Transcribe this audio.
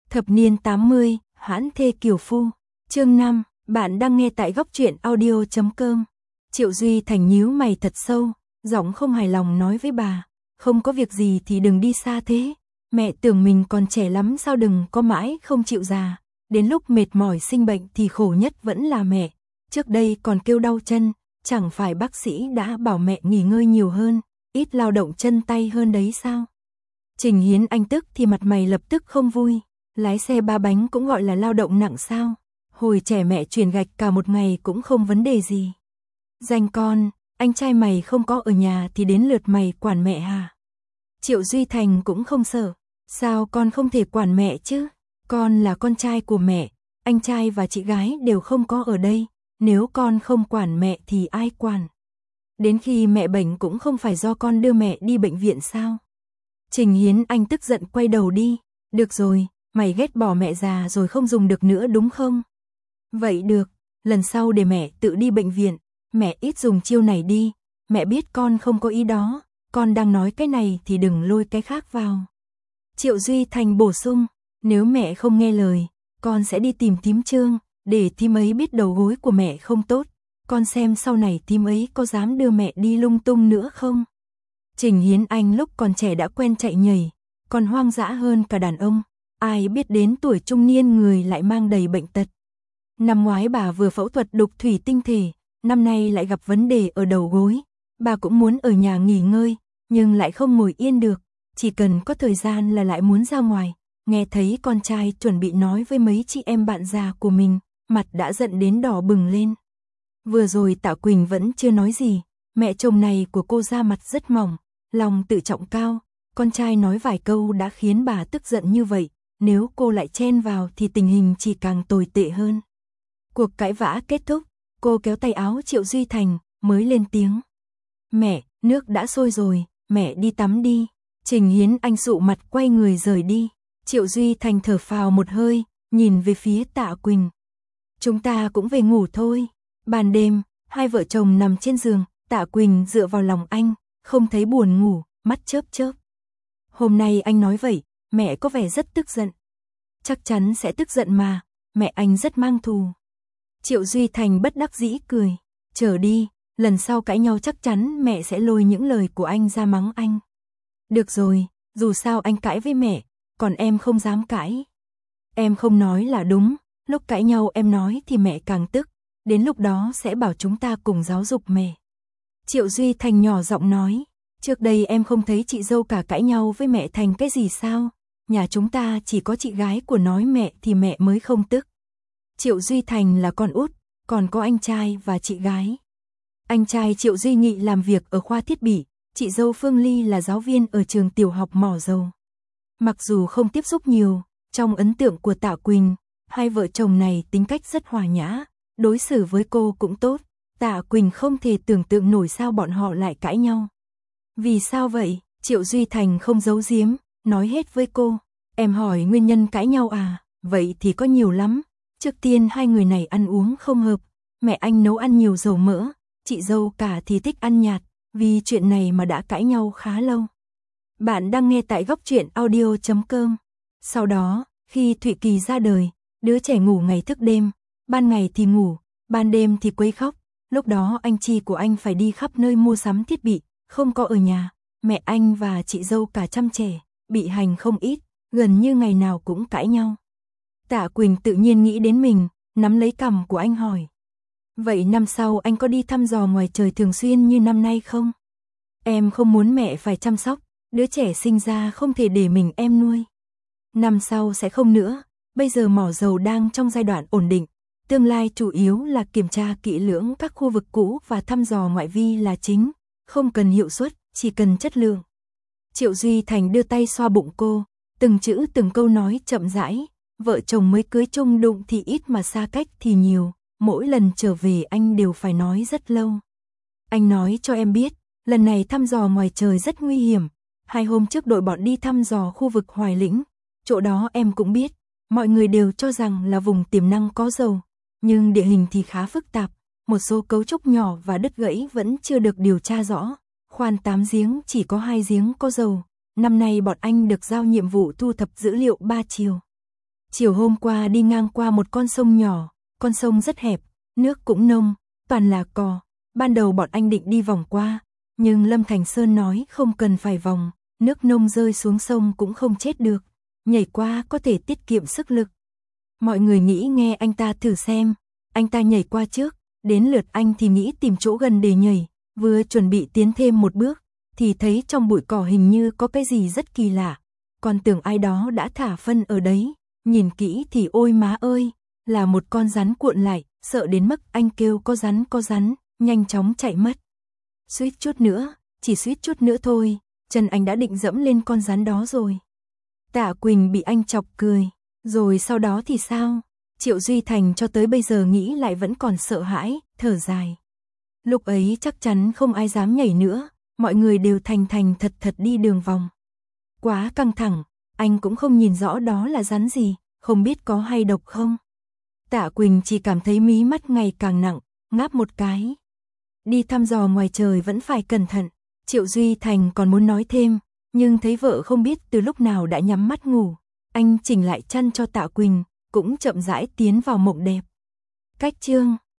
Thập niên 80, Hãn thê kiều phu. Chương 5, bạn đang nghe tại góc truyện audio.com. Triệu Duy Thành nhíu mày thật sâu, giọng không hài lòng nói với bà, không có việc gì thì đừng đi xa thế. Mẹ tưởng mình còn trẻ lắm sao đừng có mãi không chịu già. Đến lúc mệt mỏi sinh bệnh thì khổ nhất vẫn là mẹ. Trước đây còn kêu đau chân, chẳng phải bác sĩ đã bảo mẹ nghỉ ngơi nhiều hơn, ít lao động chân tay hơn đấy sao? Trình Hiến Anh tức thì mặt mày lập tức không vui. Lái xe ba bánh cũng gọi là lao động nặng sao? Hồi trẻ mẹ chuyển gạch cả một ngày cũng không vấn đề gì. Danh con, anh trai mày không có ở nhà thì đến lượt mày quản mẹ hả? Triệu Duy Thành cũng không sợ. Sao con không thể quản mẹ chứ? Con là con trai của mẹ, anh trai và chị gái đều không có ở đây. Nếu con không quản mẹ thì ai quản? Đến khi mẹ bệnh cũng không phải do con đưa mẹ đi bệnh viện sao? Trình Hiến Anh tức giận quay đầu đi. Được rồi, mày ghét bỏ mẹ già rồi không dùng được nữa đúng không? Vậy được, lần sau để mẹ tự đi bệnh viện, mẹ ít dùng chiêu này đi, mẹ biết con không có ý đó, con đang nói cái này thì đừng lôi cái khác vào. Triệu Duy Thành bổ sung, nếu mẹ không nghe lời, con sẽ đi tìm thím Trương, để thím ấy biết đầu gối của mẹ không tốt, con xem sau này thím ấy có dám đưa mẹ đi lung tung nữa không? Trình Hiến Anh lúc còn trẻ đã quen chạy nhảy, còn hoang dã hơn cả đàn ông, ai biết đến tuổi trung niên người lại mang đầy bệnh tật. Năm ngoái bà vừa phẫu thuật đục thủy tinh thể, năm nay lại gặp vấn đề ở đầu gối. Bà cũng muốn ở nhà nghỉ ngơi, nhưng lại không ngồi yên được, chỉ cần có thời gian là lại muốn ra ngoài. Nghe thấy con trai chuẩn bị nói với mấy chị em bạn già của mình, mặt đã giận đến đỏ bừng lên. Vừa rồi Tạ Quỳnh vẫn chưa nói gì, mẹ chồng này của cô da mặt rất mỏng, lòng tự trọng cao, con trai nói vài câu đã khiến bà tức giận như vậy, nếu cô lại chen vào thì tình hình chỉ càng tồi tệ hơn. Cuộc cãi vã kết thúc, cô kéo tay áo Triệu Duy Thành, mới lên tiếng. Mẹ, nước đã sôi rồi, mẹ đi tắm đi. Trình Hiến Anh sụ mặt quay người rời đi. Triệu Duy Thành thở phào một hơi, nhìn về phía Tạ Quỳnh. Chúng ta cũng về ngủ thôi. Ban đêm, hai vợ chồng nằm trên giường, Tạ Quỳnh dựa vào lòng anh, không thấy buồn ngủ, mắt chớp chớp. Hôm nay anh nói vậy, mẹ có vẻ rất tức giận. Chắc chắn sẽ tức giận mà, mẹ anh rất mang thù. Triệu Duy Thành bất đắc dĩ cười. Chờ đi, lần sau cãi nhau chắc chắn mẹ sẽ lôi những lời của anh ra mắng anh. Được rồi, dù sao anh cãi với mẹ, còn em không dám cãi. Em không nói là đúng, lúc cãi nhau em nói thì mẹ càng tức, đến lúc đó sẽ bảo chúng ta cùng giáo dục mẹ. Triệu Duy Thành nhỏ giọng nói, trước đây em không thấy chị dâu cả cãi nhau với mẹ thành cái gì sao? Nhà chúng ta chỉ có chị gái của nói mẹ thì mẹ mới không tức. Triệu Duy Thành là con út, còn có anh trai và chị gái. Anh trai Triệu Duy Nghị làm việc ở khoa thiết bị, chị dâu Phương Ly là giáo viên ở trường tiểu học Mỏ Dầu. Mặc dù không tiếp xúc nhiều, trong ấn tượng của Tạ Quỳnh, hai vợ chồng này tính cách rất hòa nhã, đối xử với cô cũng tốt. Tạ Quỳnh không thể tưởng tượng nổi sao bọn họ lại cãi nhau. Vì sao vậy? Triệu Duy Thành không giấu giếm, nói hết với cô. Em hỏi nguyên nhân cãi nhau à? Vậy thì có nhiều lắm. Trước tiên hai người này ăn uống không hợp, mẹ anh nấu ăn nhiều dầu mỡ, chị dâu cả thì thích ăn nhạt, vì chuyện này mà đã cãi nhau khá lâu. Bạn đang nghe tại góc truyện audio.com. Sau đó, khi Thụy Kỳ ra đời, đứa trẻ ngủ ngày thức đêm, ban ngày thì ngủ, ban đêm thì quấy khóc, lúc đó anh Chi của anh phải đi khắp nơi mua sắm thiết bị, không có ở nhà, mẹ anh và chị dâu cả chăm trẻ, bị hành không ít, gần như ngày nào cũng cãi nhau. Tạ Quỳnh tự nhiên nghĩ đến mình, nắm lấy cằm của anh hỏi. Vậy năm sau anh có đi thăm dò ngoài trời thường xuyên như năm nay không? Em không muốn mẹ phải chăm sóc, đứa trẻ sinh ra không thể để mình em nuôi. Năm sau sẽ không nữa, bây giờ Mỏ Dầu đang trong giai đoạn ổn định, tương lai chủ yếu là kiểm tra kỹ lưỡng các khu vực cũ và thăm dò ngoại vi là chính, không cần hiệu suất, chỉ cần chất lượng. Triệu Duy Thành đưa tay xoa bụng cô, từng chữ từng câu nói chậm rãi. Vợ chồng mới cưới chung đụng thì ít mà xa cách thì nhiều, mỗi lần trở về anh đều phải nói rất lâu. Anh nói cho em biết, lần này thăm dò ngoài trời rất nguy hiểm, 2 hôm trước đội bọn đi thăm dò khu vực Hoài Lĩnh, chỗ đó em cũng biết, mọi người đều cho rằng là vùng tiềm năng có dầu, nhưng địa hình thì khá phức tạp, một số cấu trúc nhỏ và đứt gãy vẫn chưa được điều tra rõ, khoan 8 giếng chỉ có 2 giếng có dầu, năm nay bọn anh được giao nhiệm vụ thu thập dữ liệu 3 chiều. Chiều hôm qua đi ngang qua một con sông nhỏ, con sông rất hẹp, nước cũng nông, toàn là cò. Ban đầu bọn anh định đi vòng qua, nhưng Lâm Thành Sơn nói không cần phải vòng, nước nông rơi xuống sông cũng không chết được, nhảy qua có thể tiết kiệm sức lực. Mọi người nghĩ nghe anh ta thử xem, anh ta nhảy qua trước, đến lượt anh thì nghĩ tìm chỗ gần để nhảy, vừa chuẩn bị tiến thêm một bước, thì thấy trong bụi cỏ hình như có cái gì rất kỳ lạ, còn tưởng ai đó đã thả phân ở đấy, nhìn kỹ thì ôi má ơi, là một con rắn cuộn lại, sợ đến mức anh kêu có rắn, nhanh chóng chạy mất. Suýt chút nữa, chỉ suýt chút nữa thôi, chân anh đã định dẫm lên con rắn đó rồi. Tạ Quỳnh bị anh chọc cười, rồi sau đó thì sao? Triệu Duy Thành cho tới bây giờ nghĩ lại vẫn còn sợ hãi, thở dài. Lúc ấy chắc chắn không ai dám nhảy nữa, mọi người đều thành thật đi đường vòng. Quá căng thẳng, anh cũng không nhìn rõ đó là rắn gì, không biết có hay độc không. Tạ Quỳnh chỉ cảm thấy mí mắt ngày càng nặng, ngáp một cái. Đi thăm dò ngoài trời vẫn phải cẩn thận, Triệu Duy Thành còn muốn nói thêm, nhưng thấy vợ không biết từ lúc nào đã nhắm mắt ngủ. Anh chỉnh lại chăn cho Tạ Quỳnh, cũng chậm rãi tiến vào mộng đẹp. Cách chương